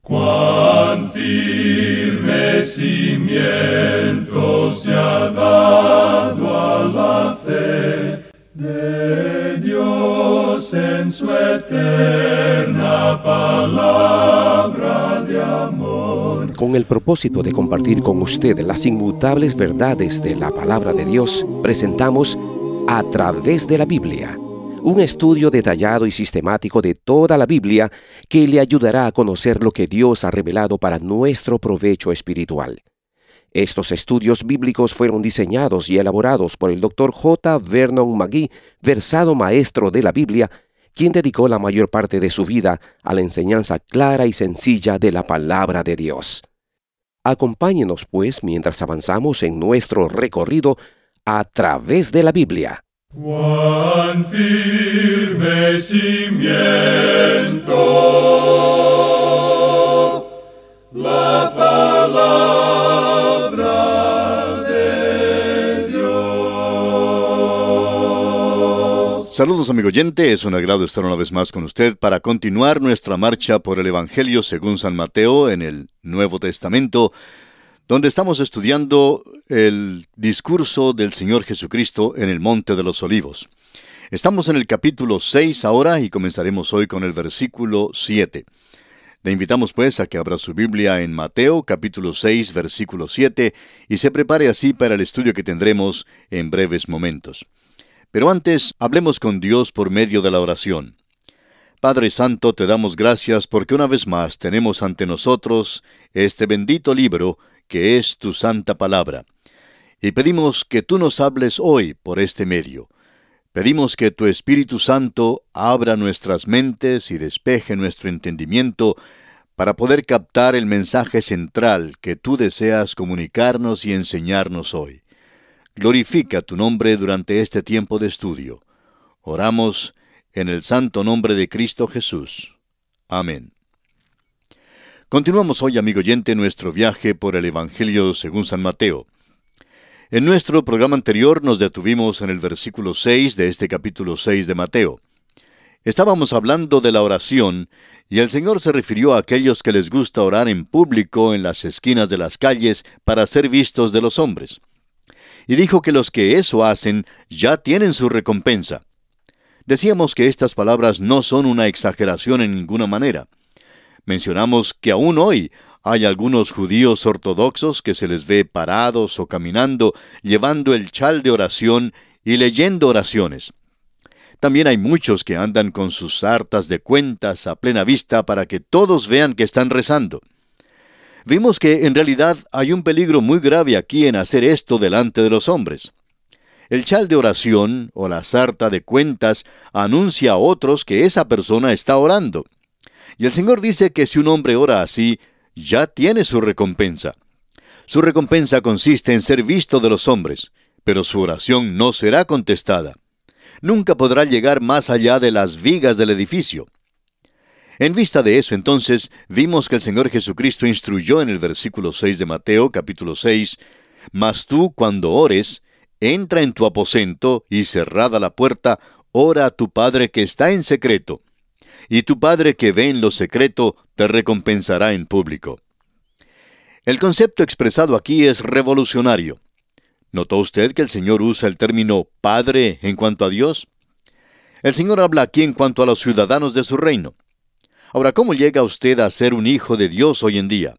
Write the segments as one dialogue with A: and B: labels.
A: Cuán firme cimiento se ha dado a la fe de Dios en su eterna palabra de amor.
B: Con el propósito de compartir con usted las inmutables verdades de la palabra de Dios, presentamos A Través de la Biblia, un estudio detallado y sistemático de toda la Biblia que le ayudará a conocer lo que Dios ha revelado para nuestro provecho espiritual. Estos estudios bíblicos fueron diseñados y elaborados por el Dr. J. Vernon McGee, versado maestro de la Biblia, quien dedicó la mayor parte de su vida a la enseñanza clara y sencilla de la palabra de Dios. Acompáñenos, pues, mientras avanzamos en nuestro recorrido a través de la Biblia.
A: Cuán firme cimiento la palabra de Dios.
C: Saludos, amigo oyente, es un agrado estar una vez más con usted para continuar nuestra marcha por el Evangelio según San Mateo en el Nuevo Testamento, donde estamos estudiando el discurso del Señor Jesucristo en el Monte de los Olivos. Estamos en el capítulo 6 ahora y comenzaremos hoy con el versículo 7. Le invitamos pues a que abra su Biblia en Mateo capítulo 6 versículo 7 y se prepare así para el estudio que tendremos en breves momentos. Pero antes, hablemos con Dios por medio de la oración. Padre Santo, te damos gracias porque una vez más tenemos ante nosotros este bendito libro que es tu santa palabra. Y pedimos que tú nos hables hoy por este medio. Pedimos que tu Espíritu Santo abra nuestras mentes y despeje nuestro entendimiento para poder captar el mensaje central que tú deseas comunicarnos y enseñarnos hoy. Glorifica tu nombre durante este tiempo de estudio. Oramos en el santo nombre de Cristo Jesús. Amén. Continuamos hoy, amigo oyente, nuestro viaje por el Evangelio según San Mateo. En nuestro programa anterior nos detuvimos en el versículo 6 de este capítulo 6 de Mateo. Estábamos hablando de la oración, y el Señor se refirió a aquellos que les gusta orar en público en las esquinas de las calles para ser vistos de los hombres. Y dijo que los que eso hacen ya tienen su recompensa. Decíamos que estas palabras no son una exageración en ninguna manera. Mencionamos que aún hoy hay algunos judíos ortodoxos que se les ve parados o caminando, llevando el chal de oración y leyendo oraciones. También hay muchos que andan con sus sartas de cuentas a plena vista para que todos vean que están rezando. Vimos que en realidad hay un peligro muy grave aquí en hacer esto delante de los hombres. El chal de oración o la sarta de cuentas anuncia a otros que esa persona está orando. Y el Señor dice que si un hombre ora así, ya tiene su recompensa. Su recompensa consiste en ser visto de los hombres, pero su oración no será contestada. Nunca podrá llegar más allá de las vigas del edificio. En vista de eso, entonces, vimos que el Señor Jesucristo instruyó en el versículo 6 de Mateo, capítulo 6, «Mas tú, cuando ores, entra en tu aposento y cerrada la puerta, ora a tu Padre que está en secreto. Y tu Padre que ve en lo secreto te recompensará en público». El concepto expresado aquí es revolucionario. ¿Notó usted que el Señor usa el término Padre en cuanto a Dios? El Señor habla aquí en cuanto a los ciudadanos de su reino. Ahora, ¿cómo llega usted a ser un hijo de Dios hoy en día?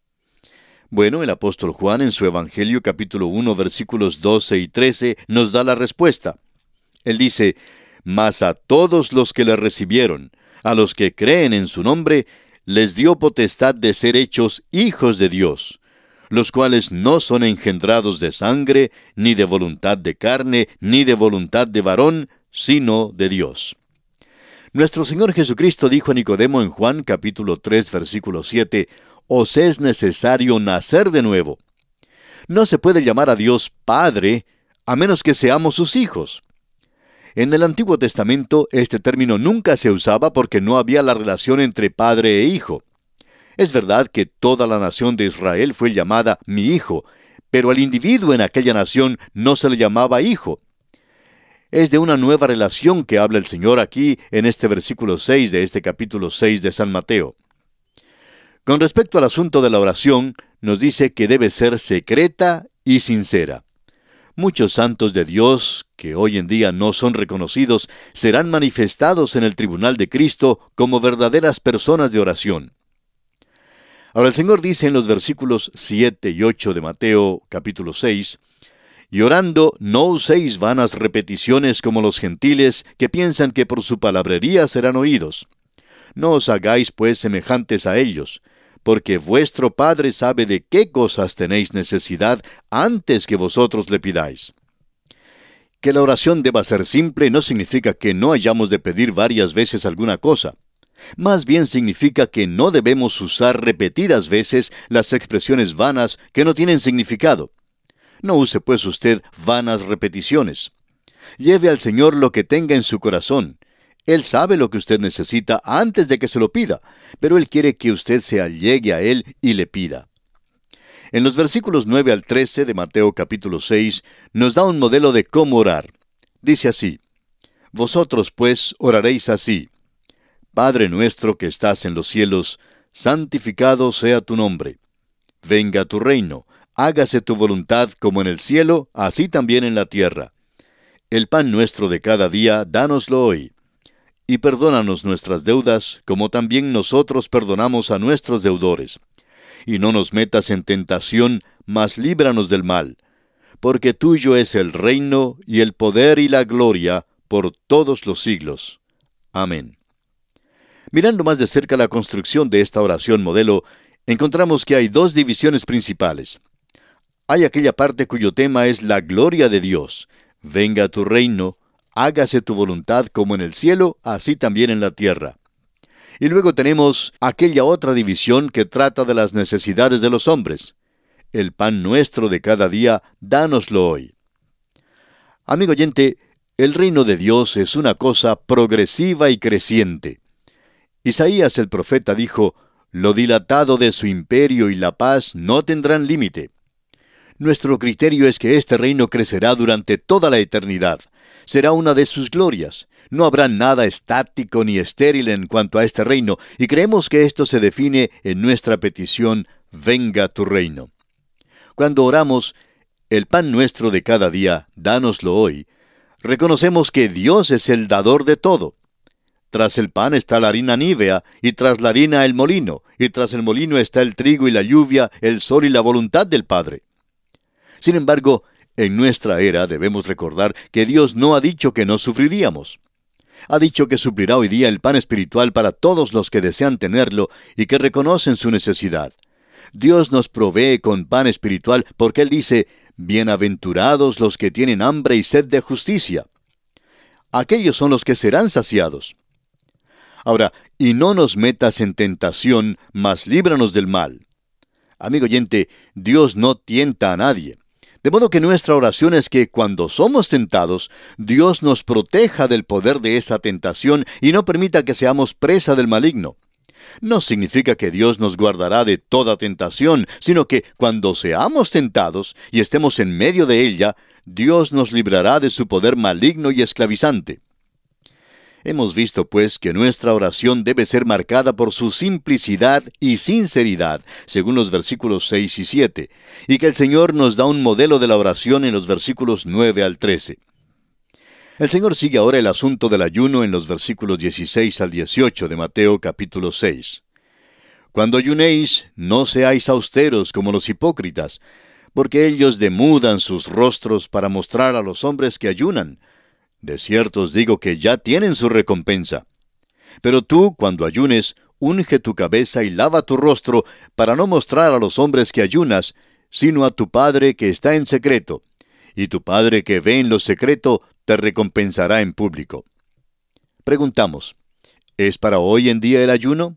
C: Bueno, el apóstol Juan en su Evangelio capítulo 1 versículos 12 y 13 nos da la respuesta. Él dice, «Mas a todos los que le recibieron, a los que creen en su nombre, les dio potestad de ser hechos hijos de Dios, los cuales no son engendrados de sangre, ni de voluntad de carne, ni de voluntad de varón, sino de Dios». Nuestro Señor Jesucristo dijo a Nicodemo en Juan capítulo 3 versículo 7, «Os es necesario nacer de nuevo». No se puede llamar a Dios Padre a menos que seamos sus hijos. En el Antiguo Testamento este término nunca se usaba porque no había la relación entre padre e hijo. Es verdad que toda la nación de Israel fue llamada mi hijo, pero al individuo en aquella nación no se le llamaba hijo. Es de una nueva relación que habla el Señor aquí en este versículo 6 de este capítulo 6 de San Mateo. Con respecto al asunto de la oración, nos dice que debe ser secreta y sincera. Muchos santos de Dios, que hoy en día no son reconocidos, serán manifestados en el tribunal de Cristo como verdaderas personas de oración. Ahora el Señor dice en los versículos 7 y 8 de Mateo capítulo 6, «Y orando, no uséis vanas repeticiones como los gentiles, que piensan que por su palabrería serán oídos. No os hagáis pues semejantes a ellos, porque vuestro Padre sabe de qué cosas tenéis necesidad antes que vosotros le pidáis». Que la oración deba ser simple no significa que no hayamos de pedir varias veces alguna cosa. Más bien significa que no debemos usar repetidas veces las expresiones vanas que no tienen significado. No use pues usted vanas repeticiones. Lleve al Señor lo que tenga en su corazón. Él sabe lo que usted necesita antes de que se lo pida, pero Él quiere que usted se allegue a Él y le pida. En los versículos 9 al 13 de Mateo capítulo 6 nos da un modelo de cómo orar. Dice así: «Vosotros pues oraréis así: Padre nuestro que estás en los cielos, santificado sea tu nombre. Venga tu reino, hágase tu voluntad como en el cielo, así también en la tierra. El pan nuestro de cada día, dánoslo hoy. Y perdónanos nuestras deudas, como también nosotros perdonamos a nuestros deudores. Y no nos metas en tentación, mas líbranos del mal. Porque tuyo es el reino, y el poder y la gloria, por todos los siglos. Amén». Mirando más de cerca la construcción de esta oración modelo, encontramos que hay dos divisiones principales. Hay aquella parte cuyo tema es la gloria de Dios. Venga tu reino, hágase tu voluntad como en el cielo, así también en la tierra. Y luego tenemos aquella otra división que trata de las necesidades de los hombres. El pan nuestro de cada día, dánoslo hoy. Amigo oyente, el reino de Dios es una cosa progresiva y creciente. Isaías el profeta dijo: «Lo dilatado de su imperio y la paz no tendrán límite». Nuestro criterio es que este reino crecerá durante toda la eternidad. Será una de sus glorias. No habrá nada estático ni estéril en cuanto a este reino, y creemos que esto se define en nuestra petición: «Venga tu reino». Cuando oramos, «El pan nuestro de cada día, dánoslo hoy», reconocemos que Dios es el dador de todo. Tras el pan está la harina nívea, y tras la harina el molino, y tras el molino está el trigo y la lluvia, el sol y la voluntad del Padre. Sin embargo, en nuestra era debemos recordar que Dios no ha dicho que no sufriríamos. Ha dicho que suplirá hoy día el pan espiritual para todos los que desean tenerlo y que reconocen su necesidad. Dios nos provee con pan espiritual porque Él dice: «Bienaventurados los que tienen hambre y sed de justicia». Aquellos son los que serán saciados. Ahora, «y no nos metas en tentación, mas líbranos del mal». Amigo oyente, Dios no tienta a nadie. De modo que nuestra oración es que cuando somos tentados, Dios nos proteja del poder de esa tentación y no permita que seamos presa del maligno. No significa que Dios nos guardará de toda tentación, sino que cuando seamos tentados y estemos en medio de ella, Dios nos librará de su poder maligno y esclavizante. Hemos visto, pues, que nuestra oración debe ser marcada por su simplicidad y sinceridad, según los versículos 6 y 7, y que el Señor nos da un modelo de la oración en los versículos 9 al 13. El Señor sigue ahora el asunto del ayuno en los versículos 16 al 18 de Mateo capítulo 6. «Cuando ayunéis, no seáis austeros como los hipócritas, porque ellos demudan sus rostros para mostrar a los hombres que ayunan. De cierto os digo que ya tienen su recompensa. Pero tú, cuando ayunes, unge tu cabeza y lava tu rostro, para no mostrar a los hombres que ayunas, sino a tu Padre que está en secreto. Y tu Padre que ve en lo secreto, te recompensará en público». Preguntamos, ¿es para hoy en día el ayuno?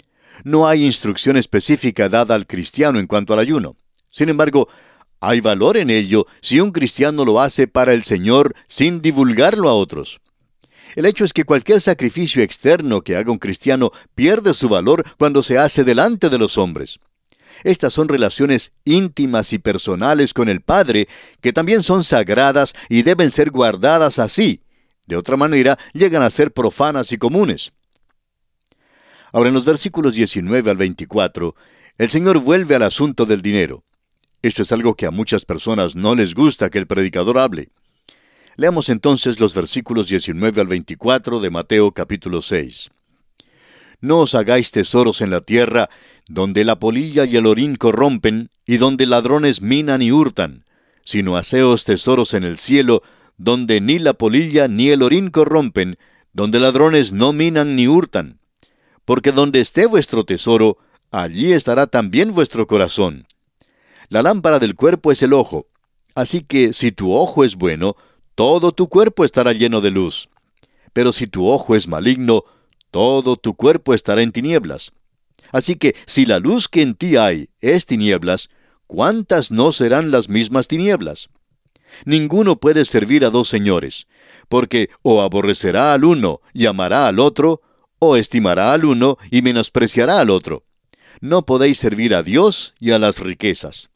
C: No hay instrucción específica dada al cristiano en cuanto al ayuno. Sin embargo, hay valor en ello si un cristiano lo hace para el Señor sin divulgarlo a otros. El hecho es que cualquier sacrificio externo que haga un cristiano pierde su valor cuando se hace delante de los hombres. Estas son relaciones íntimas y personales con el Padre, que también son sagradas y deben ser guardadas así. De otra manera, llegan a ser profanas y comunes. Ahora, en los versículos 19 al 24, el Señor vuelve al asunto del dinero. Esto es algo que a muchas personas no les gusta que el predicador hable. Leamos entonces los versículos 19 al 24 de Mateo capítulo 6. No os hagáis tesoros en la tierra, donde la polilla y el orín corrompen, y donde ladrones minan y hurtan, sino haceos tesoros en el cielo, donde ni la polilla ni el orín corrompen, donde ladrones no minan ni hurtan. Porque donde esté vuestro tesoro, allí estará también vuestro corazón. La lámpara del cuerpo es el ojo. Así que si tu ojo es bueno, todo tu cuerpo estará lleno de luz. Pero si tu ojo es maligno, todo tu cuerpo estará en tinieblas. Así que si la luz que en ti hay es tinieblas, ¿cuántas no serán las mismas tinieblas? Ninguno puede servir a dos señores, porque o aborrecerá al uno y amará al otro, o estimará al uno y menospreciará al otro. No podéis servir a Dios y a las riquezas.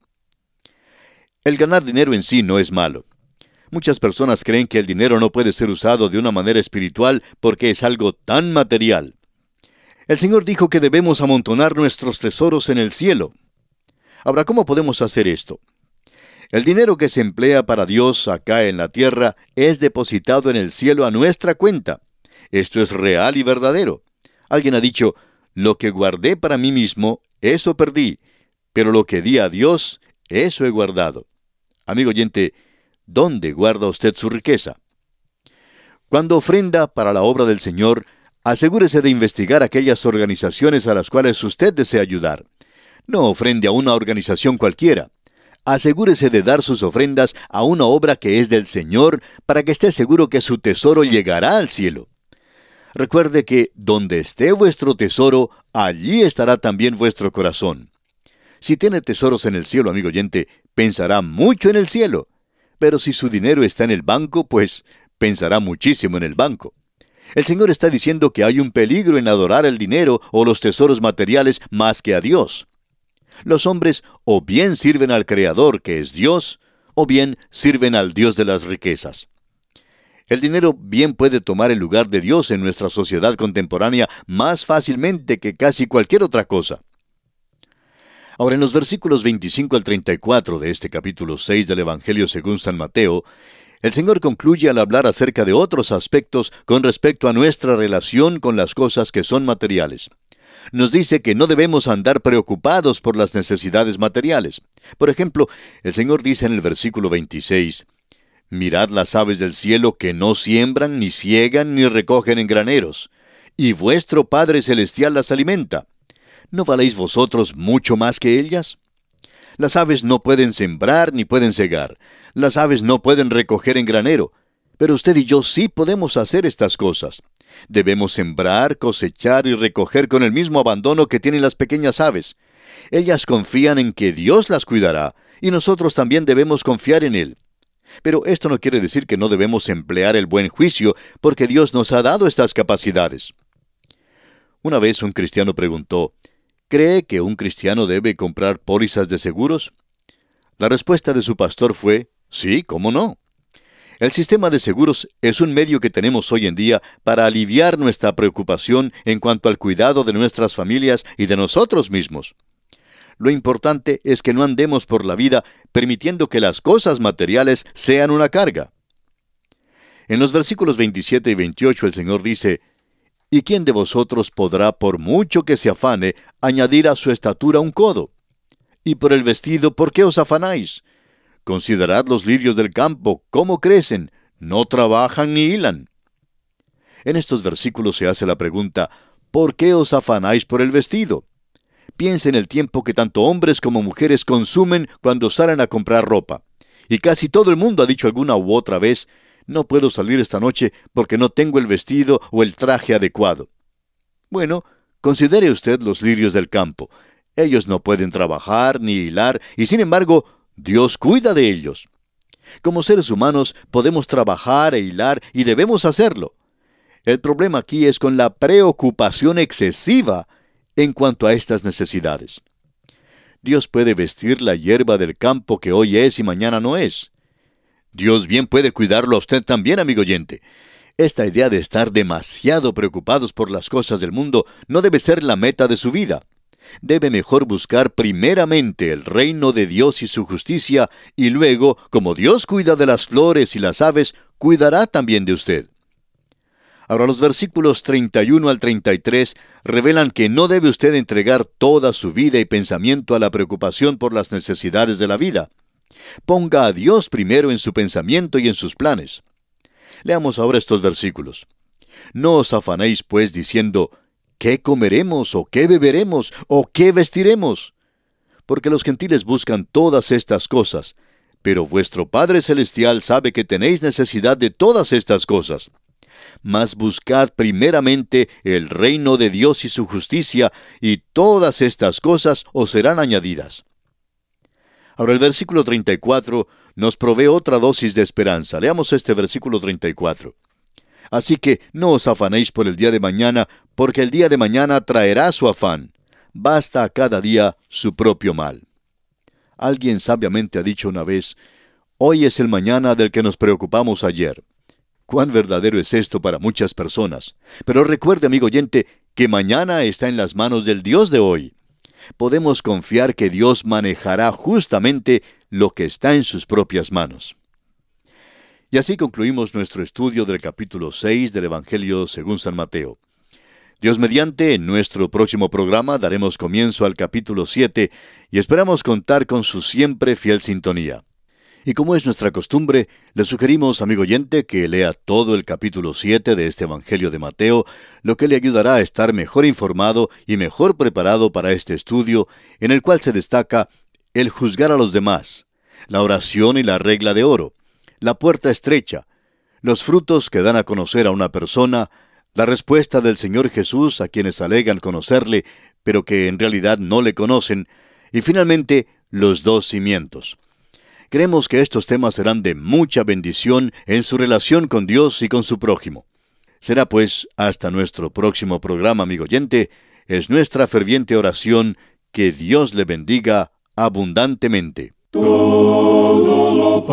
C: El ganar dinero en sí no es malo. Muchas personas creen que el dinero no puede ser usado de una manera espiritual porque es algo tan material. El Señor dijo que debemos amontonar nuestros tesoros en el cielo. Ahora, ¿cómo podemos hacer esto? El dinero que se emplea para Dios acá en la tierra es depositado en el cielo a nuestra cuenta. Esto es real y verdadero. Alguien ha dicho, lo que guardé para mí mismo, eso perdí, pero lo que di a Dios, eso he guardado. Amigo oyente, ¿dónde guarda usted su riqueza? Cuando ofrenda para la obra del Señor, asegúrese de investigar aquellas organizaciones a las cuales usted desea ayudar. No ofrende a una organización cualquiera. Asegúrese de dar sus ofrendas a una obra que es del Señor para que esté seguro que su tesoro llegará al cielo. Recuerde que donde esté vuestro tesoro, allí estará también vuestro corazón. Si tiene tesoros en el cielo, amigo oyente, pensará mucho en el cielo. Pero si su dinero está en el banco, pues pensará muchísimo en el banco. El Señor está diciendo que hay un peligro en adorar el dinero o los tesoros materiales más que a Dios. Los hombres o bien sirven al Creador, que es Dios, o bien sirven al Dios de las riquezas. El dinero bien puede tomar el lugar de Dios en nuestra sociedad contemporánea más fácilmente que casi cualquier otra cosa. Ahora, en los versículos 25 al 34 de este capítulo 6 del Evangelio según San Mateo, el Señor concluye al hablar acerca de otros aspectos con respecto a nuestra relación con las cosas que son materiales. Nos dice que no debemos andar preocupados por las necesidades materiales. Por ejemplo, el Señor dice en el versículo 26, «Mirad las aves del cielo que no siembran, ni siegan, ni recogen en graneros, y vuestro Padre Celestial las alimenta. ¿No valéis vosotros mucho más que ellas? Las aves no pueden sembrar ni pueden segar. Las aves no pueden recoger en granero. Pero usted y yo sí podemos hacer estas cosas. Debemos sembrar, cosechar y recoger con el mismo abandono que tienen las pequeñas aves. Ellas confían en que Dios las cuidará, y nosotros también debemos confiar en Él. Pero esto no quiere decir que no debemos emplear el buen juicio, porque Dios nos ha dado estas capacidades. Una vez un cristiano preguntó, ¿cree que un cristiano debe comprar pólizas de seguros? La respuesta de su pastor fue, sí, ¿cómo no? El sistema de seguros es un medio que tenemos hoy en día para aliviar nuestra preocupación en cuanto al cuidado de nuestras familias y de nosotros mismos. Lo importante es que no andemos por la vida permitiendo que las cosas materiales sean una carga. En los versículos 27 y 28 el Señor dice, ¿y quién de vosotros podrá, por mucho que se afane, añadir a su estatura un codo? Y por el vestido, ¿por qué os afanáis? Considerad los lirios del campo, cómo crecen, no trabajan ni hilan. En estos versículos se hace la pregunta, ¿por qué os afanáis por el vestido? Piensa en el tiempo que tanto hombres como mujeres consumen cuando salen a comprar ropa. Y casi todo el mundo ha dicho alguna u otra vez, no puedo salir esta noche porque no tengo el vestido o el traje adecuado. Bueno, considere usted los lirios del campo. Ellos no pueden trabajar ni hilar, y sin embargo, Dios cuida de ellos. Como seres humanos podemos trabajar e hilar y debemos hacerlo. El problema aquí es con la preocupación excesiva en cuanto a estas necesidades. Dios puede vestir la hierba del campo que hoy es y mañana no es. Dios bien puede cuidarlo a usted también, amigo oyente. Esta idea de estar demasiado preocupados por las cosas del mundo no debe ser la meta de su vida. Debe mejor buscar primeramente el reino de Dios y su justicia, y luego, como Dios cuida de las flores y las aves, cuidará también de usted. Ahora, los versículos 31 al 33 revelan que no debe usted entregar toda su vida y pensamiento a la preocupación por las necesidades de la vida. Ponga a Dios primero en su pensamiento y en sus planes. Leamos ahora estos versículos. No os afanéis, pues, diciendo, ¿qué comeremos, o qué beberemos, o qué vestiremos? Porque los gentiles buscan todas estas cosas, pero vuestro Padre Celestial sabe que tenéis necesidad de todas estas cosas. Mas buscad primeramente el reino de Dios y su justicia, y todas estas cosas os serán añadidas. Ahora el versículo 34 nos provee otra dosis de esperanza. Leamos este versículo 34. Así que no os afanéis por el día de mañana, porque el día de mañana traerá su afán. Basta a cada día su propio mal. Alguien sabiamente ha dicho una vez, hoy es el mañana del que nos preocupamos ayer. Cuán verdadero es esto para muchas personas. Pero recuerde, amigo oyente, que mañana está en las manos del Dios de hoy. Podemos confiar que Dios manejará justamente lo que está en sus propias manos. Y así concluimos nuestro estudio del capítulo 6 del Evangelio según San Mateo. Dios mediante, en nuestro próximo programa daremos comienzo al capítulo 7 y esperamos contar con su siempre fiel sintonía. Y como es nuestra costumbre, le sugerimos, amigo oyente, que lea todo el capítulo 7 de este Evangelio de Mateo, lo que le ayudará a estar mejor informado y mejor preparado para este estudio, en el cual se destaca el juzgar a los demás, la oración y la regla de oro, la puerta estrecha, los frutos que dan a conocer a una persona, la respuesta del Señor Jesús a quienes alegan conocerle, pero que en realidad no le conocen, y finalmente los dos cimientos. Creemos que estos temas serán de mucha bendición en su relación con Dios y con su prójimo. Será pues hasta nuestro próximo programa, amigo oyente. Es nuestra ferviente oración que Dios le bendiga abundantemente.
A: Todo lo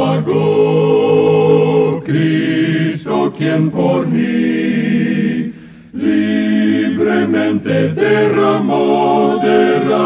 A: pagó Cristo, quien por mí libremente derramó